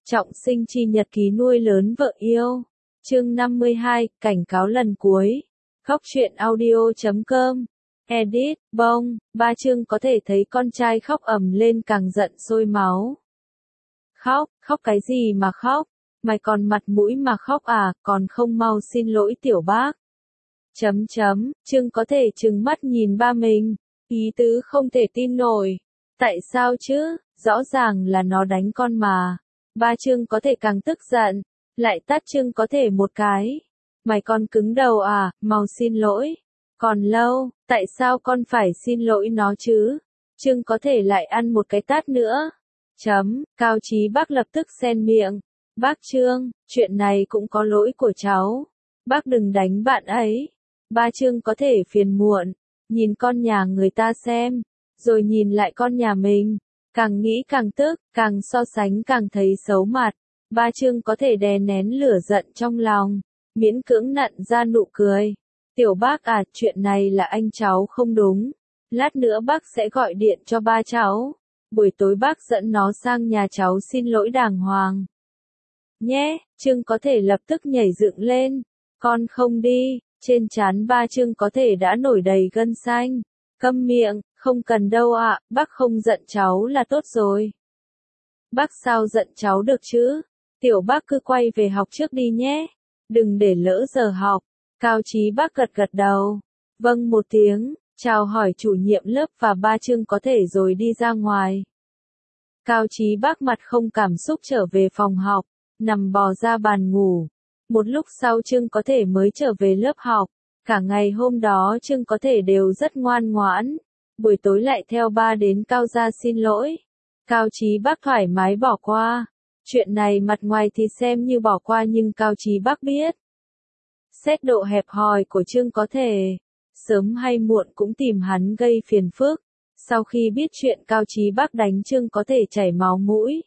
Trọng sinh chi nhật ký nuôi lớn vợ yêu. Chương 52, cảnh cáo lần cuối. Khóc chuyện audio.com. Edit, bông, Ba Chương có thể thấy con trai khóc ầm lên càng giận sôi máu. Khóc cái gì mà khóc? Mày còn mặt mũi mà khóc à, còn không mau xin lỗi tiểu bác. Chương có thể trừng mắt nhìn ba mình, ý tứ không thể tin nổi. Tại sao chứ, rõ ràng là nó đánh con mà. Ba Chương có thể càng tức giận, lại tát Chương có thể một cái. Mày còn cứng đầu à, mau xin lỗi. Còn lâu, tại sao con phải xin lỗi nó chứ? Chương có thể lại ăn một cái tát nữa. Cao Chí Bác lập tức xen miệng. Bác Chương, chuyện này cũng có lỗi của cháu. Bác đừng đánh bạn ấy. Ba Chương có thể phiền muộn, nhìn con nhà người ta xem, rồi nhìn lại con nhà mình. Càng nghĩ càng tức, càng so sánh càng thấy xấu mặt. Ba Chương có thể đè nén lửa giận trong lòng, miễn cưỡng nặn ra nụ cười. Tiểu bác à, chuyện này là anh cháu không đúng. Lát nữa bác sẽ gọi điện cho ba cháu. Buổi tối bác dẫn nó sang nhà cháu xin lỗi đàng hoàng. Nhé, Chương có thể lập tức nhảy dựng lên. Con không đi. Trên trán ba Chương có thể đã nổi đầy gân xanh. Câm miệng, không cần đâu ạ, bác không giận cháu là tốt rồi. Bác sao giận cháu được chứ? Tiểu bác cứ quay về học trước đi nhé. Đừng để lỡ giờ học. Cao Chí Bác gật gật đầu. Vâng một tiếng, chào hỏi chủ nhiệm lớp và ba Chương có thể rồi đi ra ngoài. Cao Chí Bác mặt không cảm xúc trở về phòng học, nằm bò ra bàn ngủ. Một lúc sau Chương có thể mới trở về lớp học. Cả ngày hôm đó Chương có thể đều rất ngoan ngoãn. Buổi tối lại theo ba đến Cao gia xin lỗi. Cao Chí Bác thoải mái bỏ qua. Chuyện này mặt ngoài thì xem như bỏ qua nhưng Cao Chí Bác biết. Xét độ hẹp hòi của Chương có thể, sớm hay muộn cũng tìm hắn gây phiền phức. Sau khi biết chuyện Cao Chí Bác đánh Chương có thể chảy máu mũi.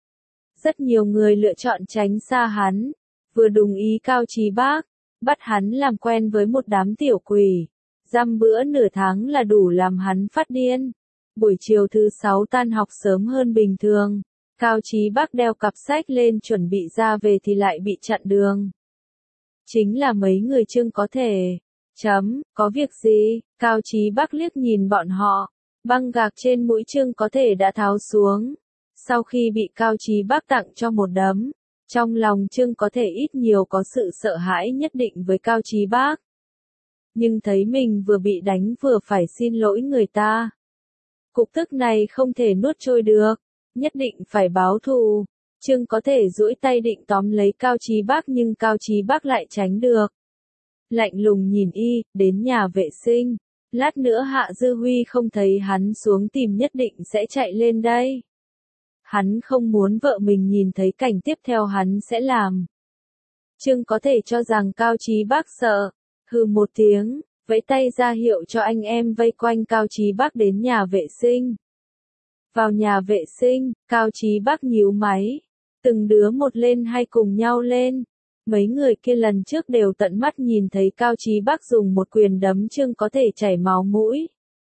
Rất nhiều người lựa chọn tránh xa hắn. Vừa đồng ý Cao Chí Bác, bắt hắn làm quen với một đám tiểu quỷ. Dăm bữa nửa tháng là đủ làm hắn phát điên. Buổi chiều thứ 6 tan học sớm hơn bình thường. Cao Chí Bác đeo cặp sách lên chuẩn bị ra về thì lại bị chặn đường. Chính là mấy người Chương có thể. Có việc gì? Cao Chí Bác liếc nhìn bọn họ. Băng gạc trên mũi Chương có thể đã tháo xuống. Sau khi bị Cao Chí Bác tặng cho một đấm, trong lòng Chương có thể ít nhiều có sự sợ hãi nhất định với Cao Chí Bác. Nhưng thấy mình vừa bị đánh vừa phải xin lỗi người ta. Cục tức này không thể nuốt trôi được, nhất định phải báo thù. Chương có thể duỗi tay định tóm lấy Cao Chí Bác nhưng Cao Chí Bác lại tránh được. Lạnh lùng nhìn y, đến nhà vệ sinh. Lát nữa Hạ Dư Huy không thấy hắn xuống tìm nhất định sẽ chạy lên đây. Hắn không muốn vợ mình nhìn thấy cảnh tiếp theo hắn sẽ làm. Chương có thể cho rằng Cao Chí Bác sợ. Hừ một tiếng, vẫy tay ra hiệu cho anh em vây quanh Cao Chí Bác đến nhà vệ sinh. Vào nhà vệ sinh, Cao Chí Bác nhíu máy. Từng đứa một lên hay cùng nhau lên. Mấy người kia lần trước đều tận mắt nhìn thấy Cao Chí Bác dùng một quyền đấm Chương có thể chảy máu mũi.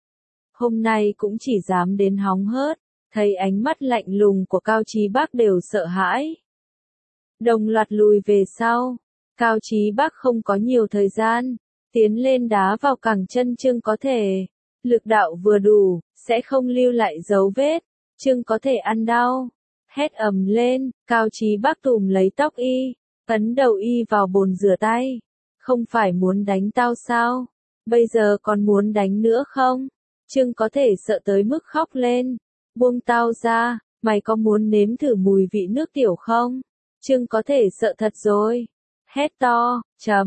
Hôm nay cũng chỉ dám đến hóng hớt, thấy ánh mắt lạnh lùng của Cao Chí Bác đều sợ hãi. Đồng loạt lùi về sau. Cao Chí Bác không có nhiều thời gian, tiến lên đá vào cẳng chân Chương có thể. Lực đạo vừa đủ, sẽ không lưu lại dấu vết. Chương có thể ăn đau. Hét ầm lên, Cao Chí Bác tùm lấy tóc y, ấn đầu y vào bồn rửa tay. Không phải muốn đánh tao sao? Bây giờ còn muốn đánh nữa không? Chương có thể sợ tới mức khóc lên. Buông tao ra, mày có muốn nếm thử mùi vị nước tiểu không? Chương có thể sợ thật rồi. Hét to,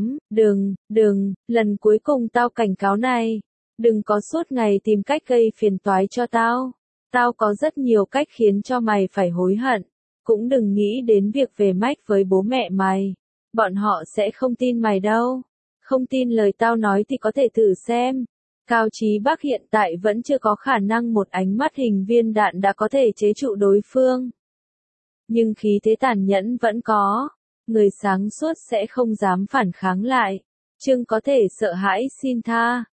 đừng, lần cuối cùng tao cảnh cáo này. Đừng có suốt ngày tìm cách gây phiền toái cho tao. Tao có rất nhiều cách khiến cho mày phải hối hận. Cũng đừng nghĩ đến việc về mách với bố mẹ mày. Bọn họ sẽ không tin mày đâu. Không tin lời tao nói thì có thể thử xem. Cao Chí Bác hiện tại vẫn chưa có khả năng một ánh mắt hình viên đạn đã có thể chế trụ đối phương. Nhưng khí thế tàn nhẫn vẫn có. Người sáng suốt sẽ không dám phản kháng lại. Chương có thể sợ hãi xin tha.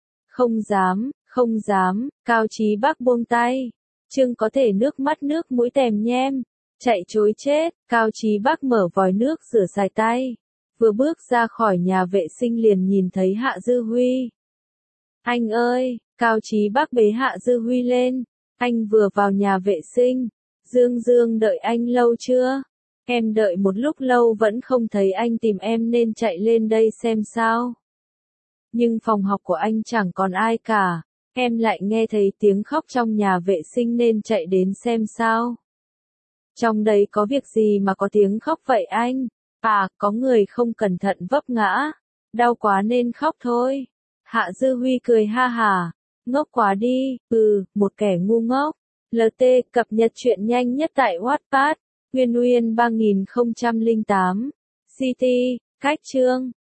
Không dám, Cao Chí Bác buông tay. Chương có thể nước mắt nước mũi tèm nhem. Chạy chối chết, Cao Chí Bắc mở vòi nước rửa sạch tay. Vừa bước ra khỏi nhà vệ sinh liền nhìn thấy Hạ Dư Huy. Anh ơi, Cao Chí Bắc bế Hạ Dư Huy lên. Anh vừa vào nhà vệ sinh. Dương Dương đợi anh lâu chưa? Em đợi một lúc lâu vẫn không thấy anh tìm em nên chạy lên đây xem sao. Nhưng phòng học của anh chẳng còn ai cả. Em lại nghe thấy tiếng khóc trong nhà vệ sinh nên chạy đến xem sao. Trong đây có việc gì mà có tiếng khóc vậy anh? À, có người không cẩn thận vấp ngã. Đau quá nên khóc thôi. Hạ Dư Huy cười ha hả. Ngốc quá đi, một kẻ ngu ngốc. LT cập nhật truyện nhanh nhất tại Wattpad. Nguyên Nguyên 3008. CT, cách chương.